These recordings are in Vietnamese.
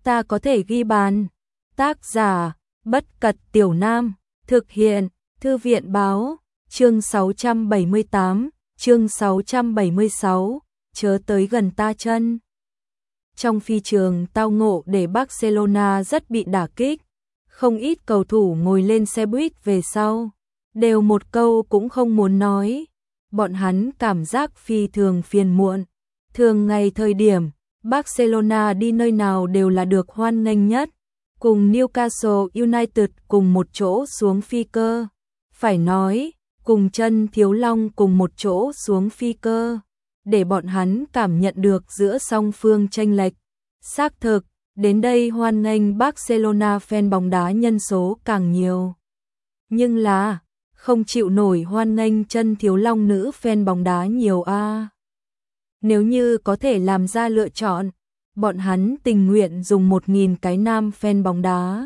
ta có thể ghi bàn. Tác giả, Bất Cật Tiểu Nam, thực hiện, Thư viện Báo, chương 676, chớ tới gần ta chân. Trong phi trường tao ngộ để Barcelona rất bị đả kích, không ít cầu thủ ngồi lên xe buýt về sau, đều một câu cũng không muốn nói, bọn hắn cảm giác phi thường phiền muộn. Thường ngày thời điểm, Barcelona đi nơi nào đều là được hoan nghênh nhất, cùng Newcastle United cùng một chỗ xuống phi cơ, phải nói, cùng Chân Thiếu Long cùng một chỗ xuống phi cơ, để bọn hắn cảm nhận được giữa song phương chênh lệch. Xác thực, đến đây hoan nghênh Barcelona fan bóng đá nhân số càng nhiều. Nhưng là, không chịu nổi hoan nghênh Chân Thiếu Long nữ fan bóng đá nhiều a. Nếu như có thể làm ra lựa chọn, bọn hắn tình nguyện dùng 1.000 cái nam fan bóng đá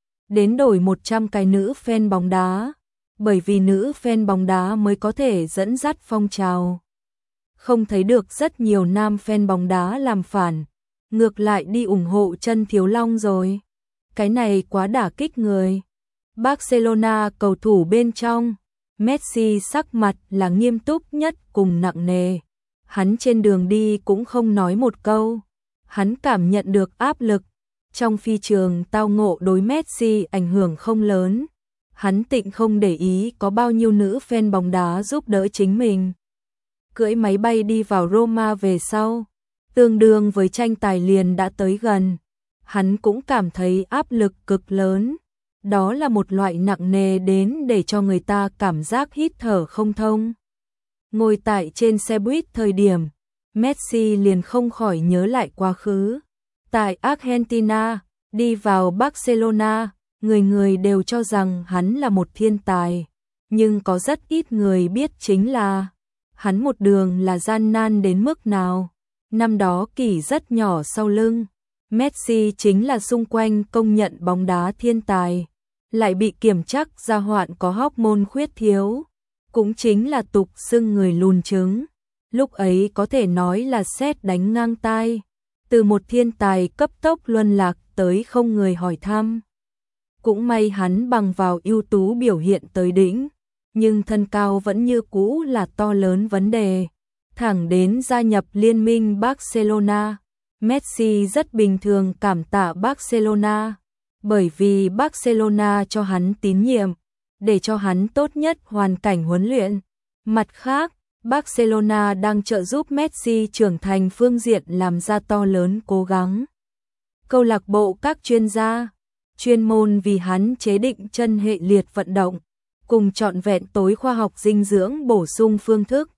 đến đổi 100 cái nữ fan bóng đá, bởi vì nữ fan bóng đá mới có thể dẫn dắt phong trào. Không thấy được rất nhiều nam fan bóng đá làm phản, ngược lại đi ủng hộ Chân Thiếu Long rồi. Cái này quá đả kích người. Barcelona cầu thủ bên trong, Messi sắc mặt là nghiêm túc nhất cùng nặng nề. Hắn trên đường đi cũng không nói một câu. Hắn cảm nhận được áp lực. Trong phi trường tao ngộ đối Messi ảnh hưởng không lớn. Hắn tịnh không để ý có bao nhiêu nữ fan bóng đá giúp đỡ chính mình. Cưỡi máy bay đi vào Roma về sau, tương đương với tranh tài liền đã tới gần. Hắn cũng cảm thấy áp lực cực lớn. Đó là một loại nặng nề đến để cho người ta cảm giác hít thở không thông. Ngồi tại trên xe buýt thời điểm, Messi liền không khỏi nhớ lại quá khứ. Tại Argentina, đi vào Barcelona, người người đều cho rằng hắn là một thiên tài. Nhưng có rất ít người biết chính là hắn một đường là gian nan đến mức nào. Năm đó Kỷ rất nhỏ sau lưng, Messi chính là xung quanh công nhận bóng đá thiên tài, lại bị kiểm trắc ra hoạn có hormone khuyết thiếu, cũng chính là tục xưng người lùn trứng. Lúc ấy có thể nói là sét đánh ngang tai, từ một thiên tài cấp tốc luân lạc tới không người hỏi thăm. Cũng may hắn bằng vào ưu tú biểu hiện tới đỉnh, nhưng thân cao vẫn như cũ là to lớn vấn đề. Thẳng đến gia nhập liên minh Barcelona, Messi rất bình thường cảm tạ Barcelona, bởi vì Barcelona cho hắn tín nhiệm, để cho hắn tốt nhất hoàn cảnh huấn luyện. Mặt khác, Barcelona đang trợ giúp Messi trưởng thành phương diện làm ra to lớn cố gắng. Câu lạc bộ các chuyên gia, chuyên môn vì hắn chế định chân hệ liệt vận động, cùng trọn vẹn tối khoa học dinh dưỡng bổ sung phương thức,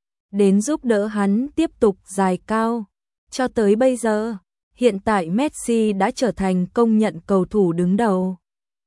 đến giúp đỡ hắn tiếp tục dài cao. Cho tới bây giờ, hiện tại Messi đã trở thành công nhận cầu thủ đứng đầu.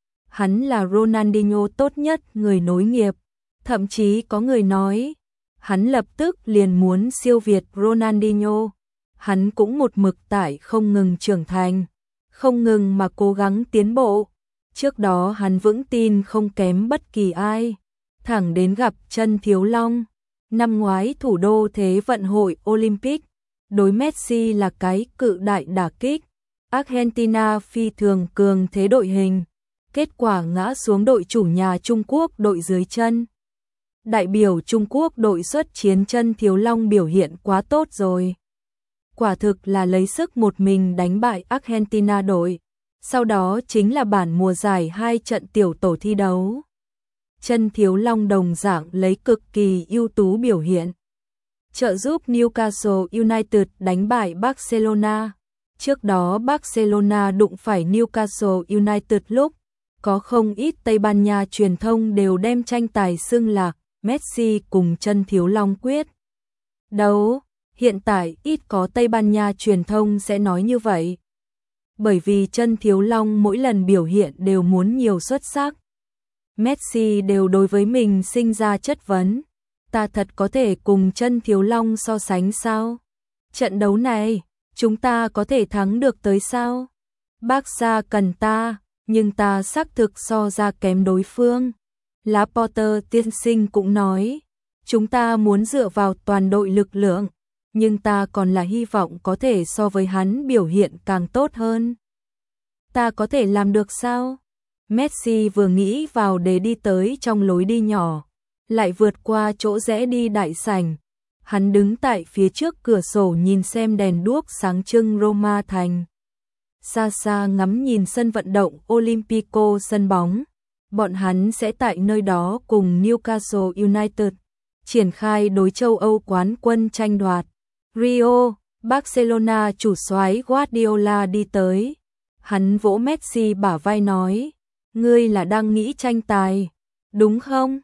Hắn là Ronaldinho tốt nhất người nối nghiệp, thậm chí có người nói, hắn lập tức liền muốn siêu việt Ronaldinho. Hắn cũng một mực tại không ngừng trưởng thành, không ngừng mà cố gắng tiến bộ. Trước đó hắn vững tin không kém bất kỳ ai, thẳng đến gặp Chân Thiếu Long. Năm ngoái thủ đô Thế vận hội Olympic, đối Messi là cái cự đại đả kích. Argentina phi thường cường thế đội hình, kết quả ngã xuống đội chủ nhà Trung Quốc đội dưới chân. Đại biểu Trung Quốc đội xuất chiến Chân Thiếu Long biểu hiện quá tốt rồi. Quả thực là lấy sức một mình đánh bại Argentina đội. Sau đó chính là bản mùa giải 2 trận tiểu tổ thi đấu. Chân Thiếu Long đồng dạng lấy cực kỳ ưu tú biểu hiện, trợ giúp Newcastle United đánh bại Barcelona. Trước đó Barcelona đụng phải Newcastle United lúc, có không ít Tây Ban Nha truyền thông đều đem tranh tài xưng là Messi cùng Chân Thiếu Long quyết đấu. Hiện tại ít có Tây Ban Nha truyền thông sẽ nói như vậy, bởi vì Chân Thiếu Long mỗi lần biểu hiện đều muốn nhiều xuất sắc. Messi đều đối với mình sinh ra chất vấn, ta thật có thể cùng Chân Thiếu Long so sánh sao? Trận đấu này, chúng ta có thể thắng được tới sao? Barca cần ta, nhưng ta xác thực so ra kém đối phương. Laporte tiên sinh cũng nói, chúng ta muốn dựa vào toàn đội lực lượng, nhưng ta còn là hy vọng có thể so với hắn biểu hiện càng tốt hơn. Ta có thể làm được sao? Messi vừa nghĩ vào để đi tới trong lối đi nhỏ, lại vượt qua chỗ rẽ đi đại sảnh. Hắn đứng tại phía trước cửa sổ nhìn xem đèn đuốc sáng trưng Roma thành. Xa xa ngắm nhìn sân vận động Olimpico sân bóng. Bọn hắn sẽ tại nơi đó cùng Newcastle United triển khai đối châu Âu quán quân tranh đoạt. Rio, Barcelona chủ soái Guardiola đi tới. Hắn vỗ Messi bả vai nói, ngươi là đang nghĩ tranh tài, đúng không?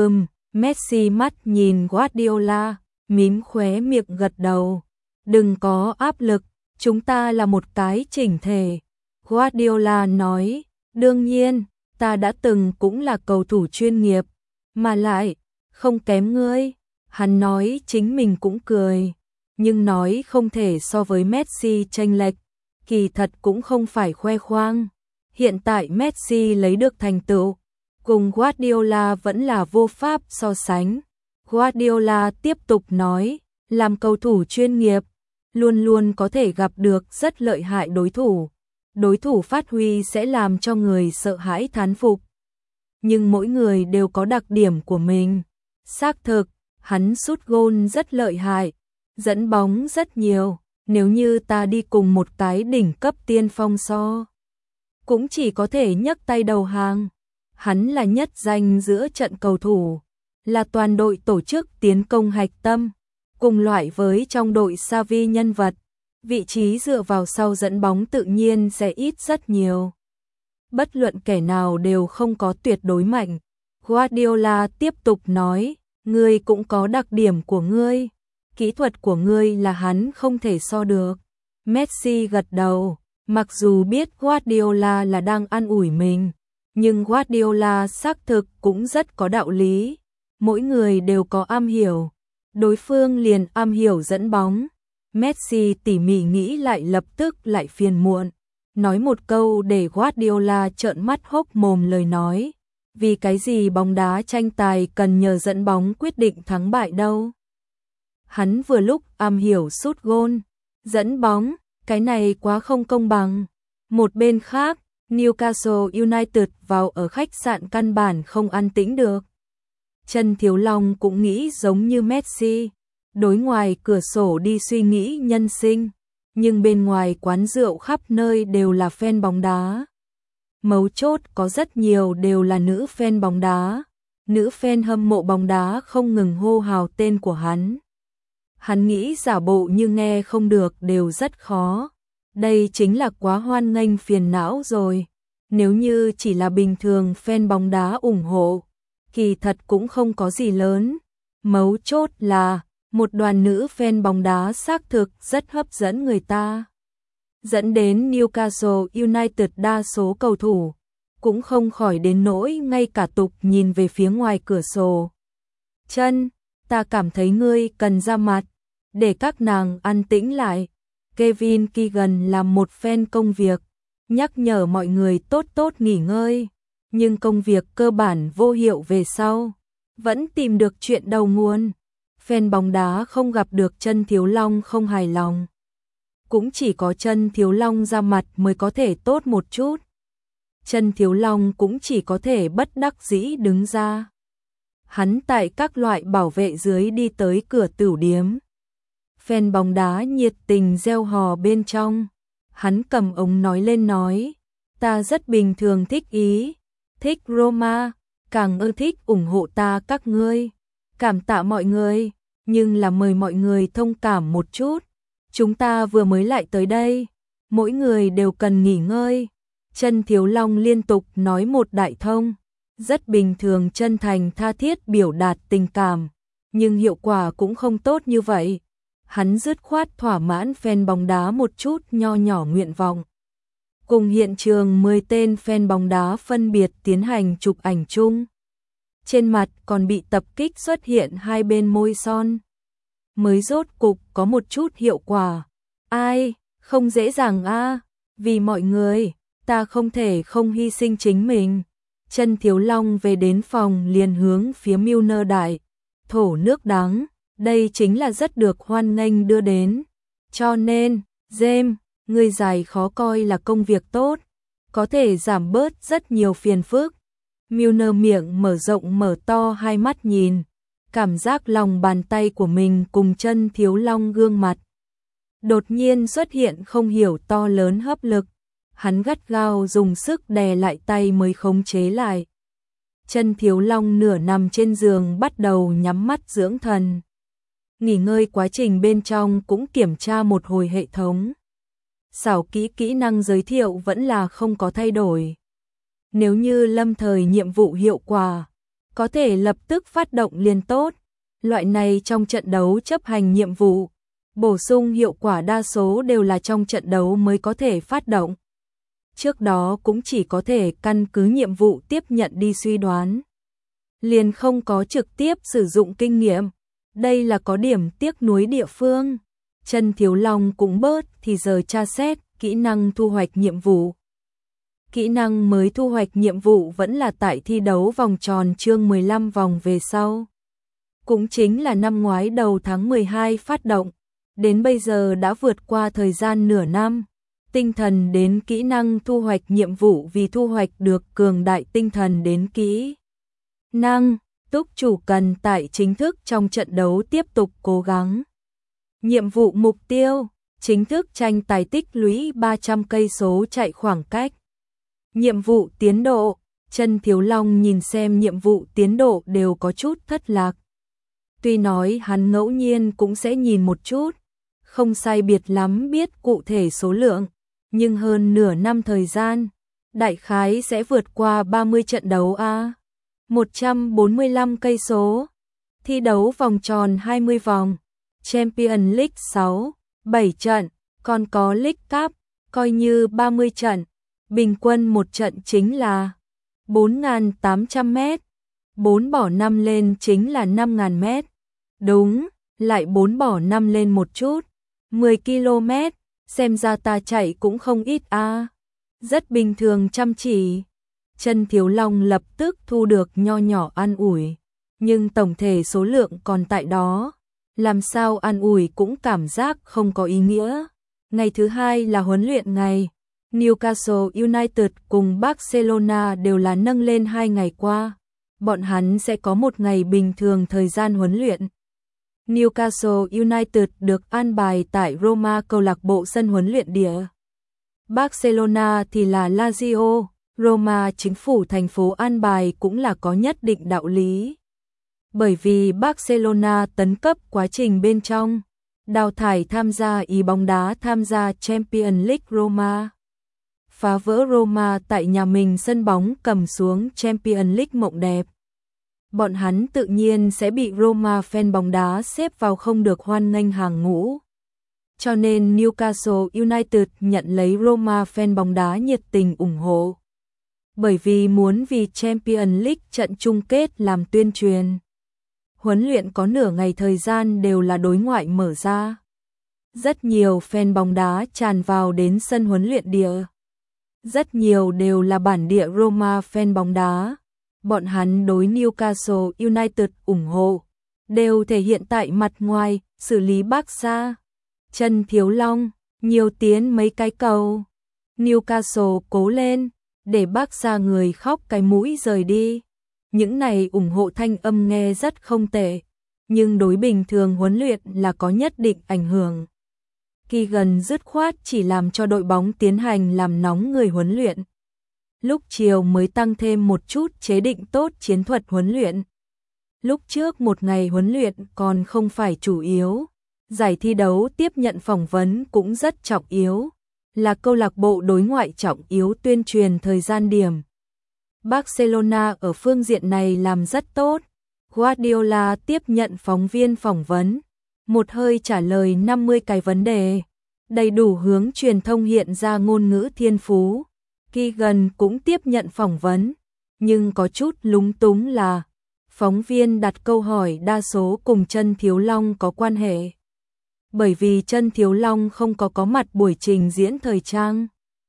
Messi mắt nhìn Guardiola, mím khóe miệng gật đầu. Đừng có áp lực, chúng ta là một cái chỉnh thể. Guardiola nói, đương nhiên, ta đã từng cũng là cầu thủ chuyên nghiệp, mà lại, không kém ngươi. Hắn nói chính mình cũng cười, nhưng nói không thể so với Messi chênh lệch, kỳ thật cũng không phải khoe khoang. Hiện tại Messi lấy được thành tựu, cùng Guardiola vẫn là vô pháp so sánh. Guardiola tiếp tục nói, làm cầu thủ chuyên nghiệp, luôn luôn có thể gặp được rất lợi hại đối thủ. Đối thủ phát huy sẽ làm cho người sợ hãi thán phục. Nhưng mỗi người đều có đặc điểm của mình. Xác thực, hắn sút gôn rất lợi hại, dẫn bóng rất nhiều. Nếu như ta đi cùng một cái đỉnh cấp tiên phong so, cũng chỉ có thể nhấc tay đầu hàng. Hắn là nhất danh giữa trận cầu thủ, là toàn đội tổ chức tiến công hạch tâm, cùng loại với trong đội Xavi nhân vật. Vị trí dựa vào sau dẫn bóng tự nhiên sẽ ít rất nhiều. Bất luận kẻ nào đều không có tuyệt đối mạnh. Guardiola tiếp tục nói, ngươi cũng có đặc điểm của ngươi. Kỹ thuật của ngươi là hắn không thể so được. Messi gật đầu, mặc dù biết Guardiola là đang an ủi mình, nhưng Guardiola xác thực cũng rất có đạo lý. Mỗi người đều có am hiểu, đối phương liền am hiểu dẫn bóng. Messi tỉ mỉ nghĩ lại lập tức lại phiền muộn, nói một câu để Guardiola trợn mắt hốc mồm lời nói. Vì cái gì bóng đá tranh tài cần nhờ dẫn bóng quyết định thắng bại đâu? Hắn vừa lúc am hiểu sút gôn, dẫn bóng, cái này quá không công bằng. Một bên khác, Newcastle United vào ở khách sạn căn bản không an tĩnh được. Trần Thiếu Long cũng nghĩ giống như Messi, đối ngoài cửa sổ đi suy nghĩ nhân sinh, nhưng bên ngoài quán rượu khắp nơi đều là fan bóng đá. Mấu chốt có rất nhiều đều là nữ fan bóng đá, nữ fan hâm mộ bóng đá không ngừng hô hào tên của hắn. Hắn nghĩ giả bộ như nghe không được đều rất khó. Đây chính là quá hoan nghênh phiền não rồi. Nếu như chỉ là bình thường fan bóng đá ủng hộ, kỳ thật cũng không có gì lớn. Mấu chốt là một đoàn nữ fan bóng đá xác thực rất hấp dẫn người ta. Dẫn đến Newcastle United đa số cầu thủ cũng không khỏi đến nỗi ngay cả tục nhìn về phía ngoài cửa sổ. Chân, ta cảm thấy ngươi cần ra mặt, để các nàng an tĩnh lại. Kevin Keegan làm một fan công việc, nhắc nhở mọi người tốt tốt nghỉ ngơi, nhưng công việc cơ bản vô hiệu về sau, vẫn tìm được chuyện đầu nguồn. Fan bóng đá không gặp được Trần Thiếu Long không hài lòng. Cũng chỉ có Trần Thiếu Long ra mặt mới có thể tốt một chút. Trần Thiếu Long cũng chỉ có thể bất đắc dĩ đứng ra. Hắn tại các loại bảo vệ dưới đi tới cửa tửu điếm. Fan bóng đá nhiệt tình reo hò bên trong. Hắn cầm ống nói lên nói, ta rất bình thường thích Ý, thích Roma, càng ưa thích ủng hộ ta các ngươi. Cảm tạ mọi người, nhưng là mời mọi người thông cảm một chút. Chúng ta vừa mới lại tới đây, mỗi người đều cần nghỉ ngơi. Trần Thiếu Long liên tục nói một đại thông, rất bình thường chân thành tha thiết biểu đạt tình cảm, nhưng hiệu quả cũng không tốt như vậy. Hắn dứt khoát thỏa mãn fan bóng đá một chút nho nhỏ nguyện vọng. Cùng hiện trường 10 tên fan bóng đá phân biệt tiến hành chụp ảnh chung. Trên mặt còn bị tập kích xuất hiện hai bên môi son. Mới rốt cục có một chút hiệu quả. Ai, không dễ dàng a, vì mọi người, ta không thể không hy sinh chính mình. Trần Thiếu Long về đến phòng liền hướng phía Milner đại, thổ nước đắng. Đây chính là rất được hoan nghênh đưa đến. Cho nên, James, người dài khó coi là công việc tốt. có thể giảm bớt rất nhiều phiền phức. Milner miệng mở rộng mở to hai mắt nhìn, cảm giác lòng bàn tay của mình cùng chân Thiếu Long gương mặt. Đột nhiên xuất hiện không hiểu to lớn hấp lực, hắn gắt gao dùng sức đè lại tay mới khống chế lại. Chân Thiếu Long nửa nằm trên giường bắt đầu nhắm mắt dưỡng thần. Nghỉ ngơi quá trình bên trong cũng kiểm tra một hồi hệ thống. Xảo kỹ kỹ năng giới thiệu vẫn là không có thay đổi. Nếu như lâm thời nhiệm vụ hiệu quả, có thể lập tức phát động liền tốt. Loại này trong trận đấu chấp hành nhiệm vụ, bổ sung hiệu quả đa số đều là trong trận đấu mới có thể phát động. Trước đó cũng chỉ có thể căn cứ nhiệm vụ tiếp nhận đi suy đoán. Liền không có trực tiếp sử dụng kinh nghiệm. Đây là có điểm tiếc nuối địa phương. Chân Thiếu Long cũng bớt thì giờ tra xét kỹ năng thu hoạch nhiệm vụ. Kỹ năng mới thu hoạch nhiệm vụ vẫn là tại thi đấu vòng tròn chương 15 vòng về sau. Cũng chính là năm ngoái đầu tháng 12 phát động. Đến bây giờ đã vượt qua thời gian nửa năm. Tinh thần đến kỹ năng thu hoạch nhiệm vụ vì thu hoạch được cường đại tinh thần đến kỹ năng. Túc chủ cần tại chính thức trong trận đấu tiếp tục cố gắng. Nhiệm vụ mục tiêu, chính thức tranh tài tích lũy 300 cây số chạy khoảng cách. Nhiệm vụ tiến độ, Chân Thiếu Long nhìn xem nhiệm vụ tiến độ đều có chút thất lạc. Tuy nói hắn ngẫu nhiên cũng sẽ nhìn một chút, không sai biệt lắm biết cụ thể số lượng, nhưng hơn nửa năm thời gian, đại khái sẽ vượt qua 30 trận đấu a. 145 cây số. Thi đấu vòng tròn 20 vòng. Champions League 6, 7 trận, còn có League Cup, coi như 30 trận. Bình quân một trận chính là 4.800 mét. 4 bỏ 5 lên chính là 5.000 mét. Đúng, lại 4 bỏ 5 lên một chút. 10 km, xem ra ta chạy cũng không ít a. Rất bình thường chăm chỉ. Chân Thiếu Long lập tức thu được nho nhỏ an ủi, nhưng tổng thể số lượng còn tại đó, làm sao an ủi cũng cảm giác không có ý nghĩa. Ngày thứ hai là huấn luyện ngày, Newcastle United cùng Barcelona đều là nâng lên 2 ngày qua, bọn hắn sẽ có một ngày bình thường thời gian huấn luyện. Newcastle United được an bài tại Roma câu lạc bộ sân huấn luyện địa. Barcelona thì là Lazio. Roma chính phủ thành phố an bài cũng là có nhất định đạo lý. Bởi vì Barcelona tấn cấp quá trình bên trong, đào thải tham gia ý bóng đá tham gia Champions League Roma. Phá vỡ Roma tại nhà mình sân bóng cầm xuống Champions League mộng đẹp. Bọn hắn tự nhiên sẽ bị Roma fan bóng đá xếp vào không được hoan nghênh hàng ngũ. Cho nên Newcastle United nhận lấy Roma fan bóng đá nhiệt tình ủng hộ. Bởi vì muốn vì Champions League trận chung kết làm tuyên truyền. Huấn luyện có nửa ngày thời gian đều là đối ngoại mở ra. Rất nhiều fan bóng đá tràn vào đến sân huấn luyện địa. Rất nhiều đều là bản địa Roma fan bóng đá. Bọn hắn đối Newcastle United ủng hộ, đều thể hiện tại mặt ngoài, xử lý Barca. Chân Thiếu Long, nhiều tiến mấy cái cầu. Newcastle cố lên. Để Barca người khóc cái mũi rời đi. Những này ủng hộ thanh âm nghe rất không tệ, nhưng đối bình thường huấn luyện là có nhất định ảnh hưởng. Keegan dứt khoát chỉ làm cho đội bóng tiến hành làm nóng người huấn luyện. Lúc chiều mới tăng thêm một chút chế định tốt chiến thuật huấn luyện. Lúc trước một ngày huấn luyện còn không phải chủ yếu. Giải thi đấu tiếp nhận phỏng vấn cũng rất trọng yếu. Là câu lạc bộ đối ngoại trọng yếu tuyên truyền thời gian điểm. Barcelona ở phương diện này làm rất tốt. Guardiola tiếp nhận phóng viên phỏng vấn, một hơi trả lời 50 cái vấn đề, đầy đủ hướng truyền thông hiện ra ngôn ngữ thiên phú. Keegan cũng tiếp nhận phỏng vấn, nhưng có chút lúng túng là phóng viên đặt câu hỏi đa số cùng Chân Thiếu Long có quan hệ. Bởi vì Chân Thiếu Long không có mặt buổi trình diễn thời trang.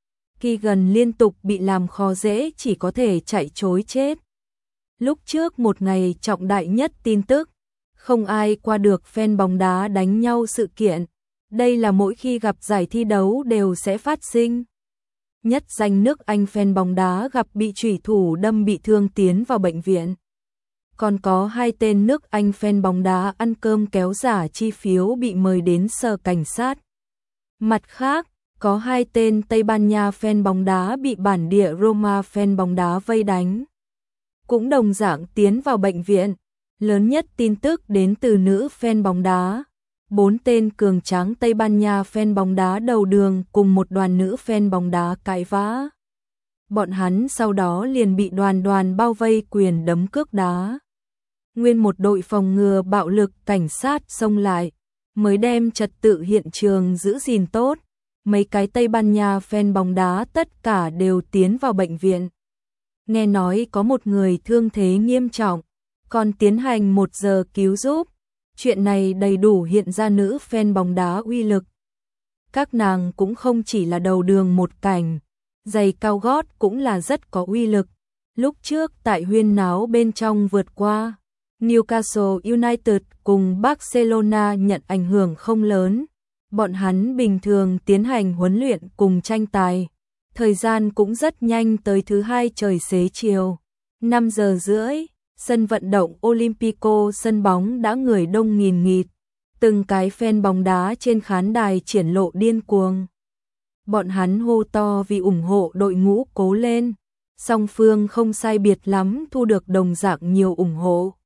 Keegan liên tục bị làm khó dễ chỉ có thể chạy trối chết. Lúc trước một ngày trọng đại nhất tin tức, không ai qua được fan bóng đá đánh nhau sự kiện. Đây là mỗi khi gặp giải thi đấu đều sẽ phát sinh. nhất danh nước Anh fan bóng đá gặp bị chủy thủ đâm bị thương tiến vào bệnh viện. Còn có 2 tên nước Anh fan bóng đá ăn cơm kéo giả chi phiếu bị mời đến sở cảnh sát. Mặt khác, có 2 tên Tây Ban Nha fan bóng đá bị bản địa Roma fan bóng đá vây đánh, cũng đồng dạng tiến vào bệnh viện. Lớn nhất tin tức đến từ nữ fan bóng đá. 4 tên cường tráng Tây Ban Nha fan bóng đá đầu đường cùng một đoàn nữ fan bóng đá cãi vã. Bọn hắn sau đó liền bị đoàn bao vây quyền đấm cước đá. Nguyên một đội phòng ngừa bạo lực cảnh sát xông lại, mới đem trật tự hiện trường giữ gìn tốt. Mấy cái Tây Ban Nha fan bóng đá tất cả đều tiến vào bệnh viện. Nghe nói có một người thương thế nghiêm trọng, còn tiến hành 1 giờ cứu giúp. Chuyện này đầy đủ hiện ra nữ fan bóng đá uy lực. Các nàng cũng không chỉ là đầu đường một cảnh, giày cao gót cũng là rất có uy lực. Lúc trước tại huyên náo bên trong vượt qua, Newcastle United cùng Barcelona nhận ảnh hưởng không lớn. Bọn hắn bình thường tiến hành huấn luyện cùng tranh tài. Thời gian cũng rất nhanh, tới thứ Hai trời xế chiều, 5 giờ rưỡi, sân vận động Olympico sân bóng đã người đông nghìn nghịt. Từng cái fan bóng đá trên khán đài triển lộ điên cuồng. Bọn hắn hô to vì ủng hộ đội ngũ cố lên. Song phương không sai biệt lắm thu được đồng dạng nhiều ủng hộ.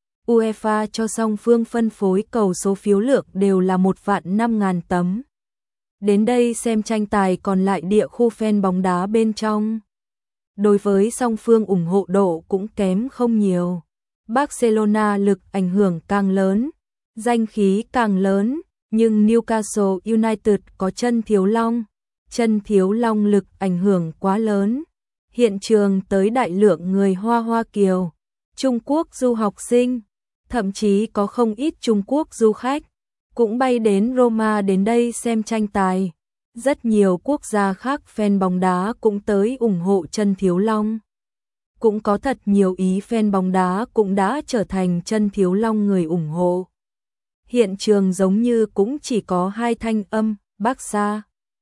UEFA cho song phương phân phối cầu số phiếu lượng đều là 1.500.000 tấm. Đến đây xem tranh tài còn lại địa khu fan bóng đá bên trong. Đối với song phương ủng hộ độ cũng kém không nhiều. Barcelona lực ảnh hưởng càng lớn, danh khí càng lớn, nhưng Newcastle United có chân thiếu long. Chân thiếu long lực ảnh hưởng quá lớn. Hiện trường tới đại lượng người Hoa Kiều, Trung Quốc du học sinh, thậm chí có không ít Trung Quốc du khách, cũng bay đến Roma đến đây xem tranh tài. Rất nhiều quốc gia khác fan bóng đá cũng tới ủng hộ chân thiếu long. Cũng có thật nhiều Ý fan bóng đá cũng đã trở thành chân thiếu long người ủng hộ. Hiện trường giống như cũng chỉ có 2 thanh âm, Barca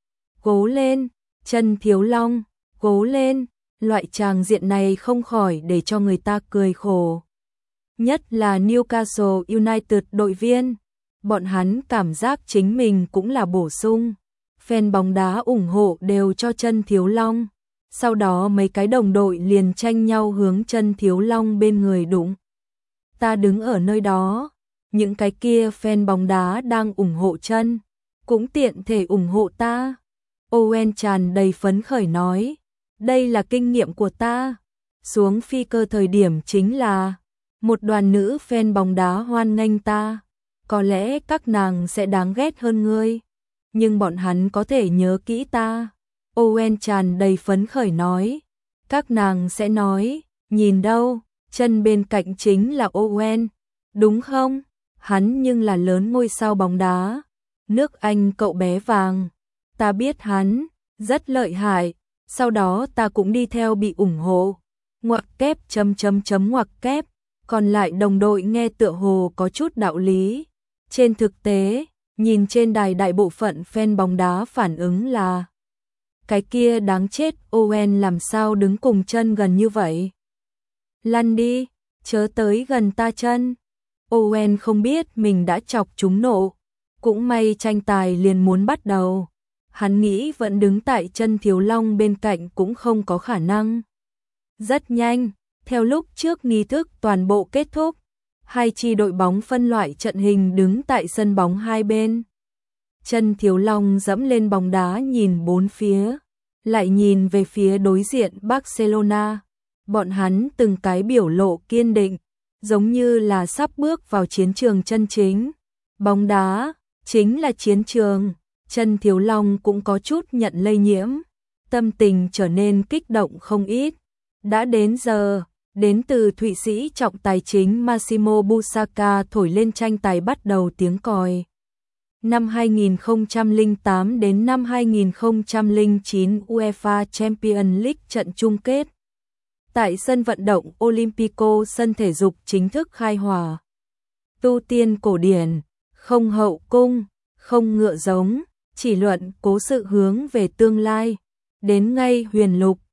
cố lên, chân thiếu long cố lên. Loại tràng diện này không khỏi để cho người ta cười khổ. Nhất là Newcastle United đội viên, bọn hắn cảm giác chính mình cũng là bổ sung. Fan bóng đá ủng hộ đều cho chân thiếu long. Sau đó mấy cái đồng đội liền tranh nhau hướng chân thiếu long bên người đụng. Ta đứng ở nơi đó, những cái kia fan bóng đá đang ủng hộ chân, cũng tiện thể ủng hộ ta. Owen tràn đầy phấn khởi nói, đây là kinh nghiệm của ta. Xuống phi cơ thời điểm chính là một đoàn nữ fan bóng đá hoan nghênh ta. Có lẽ các nàng sẽ đáng ghét hơn ngươi, nhưng bọn hắn có thể nhớ kỹ ta. Owen tràn đầy phấn khởi nói. Các nàng sẽ nói, nhìn đâu, chân bên cạnh chính là Owen, đúng không? Hắn nhưng là lớn ngôi sao bóng đá. Nước Anh cậu bé vàng. Ta biết hắn, rất lợi hại. Sau đó ta cũng đi theo bị ủng hộ. Ngoặc kép ngoặc kép. Còn lại đồng đội nghe tựa hồ có chút đạo lý. Trên thực tế, nhìn trên đài đại bộ phận fan bóng đá phản ứng là cái kia đáng chết, Owen làm sao đứng cùng chân gần như vậy? Lăn đi, chớ tới gần ta chân. Owen không biết mình đã chọc trúng nộ. Cũng may tranh tài liền muốn bắt đầu. Hắn nghĩ vẫn đứng tại chân thiếu long bên cạnh cũng không có khả năng. Rất nhanh, theo lúc trước nghi thức toàn bộ kết thúc, hai chi đội bóng phân loại trận hình đứng tại sân bóng hai bên. Chân thiếu long dẫm lên bóng đá nhìn bốn phía, lại nhìn về phía đối diện Barcelona. Bọn hắn từng cái biểu lộ kiên định, giống như là sắp bước vào chiến trường chân chính. Bóng đá chính là chiến trường. Chân thiếu long cũng có chút nhận lây nhiễm, tâm tình trở nên kích động không ít. Đã đến giờ, đến từ Thụy Sĩ trọng tài chính Massimo Busacca thổi lên tranh tài bắt đầu tiếng còi. Năm 2008 đến năm 2009 UEFA Champions League trận chung kết. Tại sân vận động Olympico, sân thể dục chính thức khai hỏa. Tu tiên cổ điển, không hậu cung, không ngựa giống, chỉ luận cố sự hướng về tương lai. đến ngay Huyền Lục,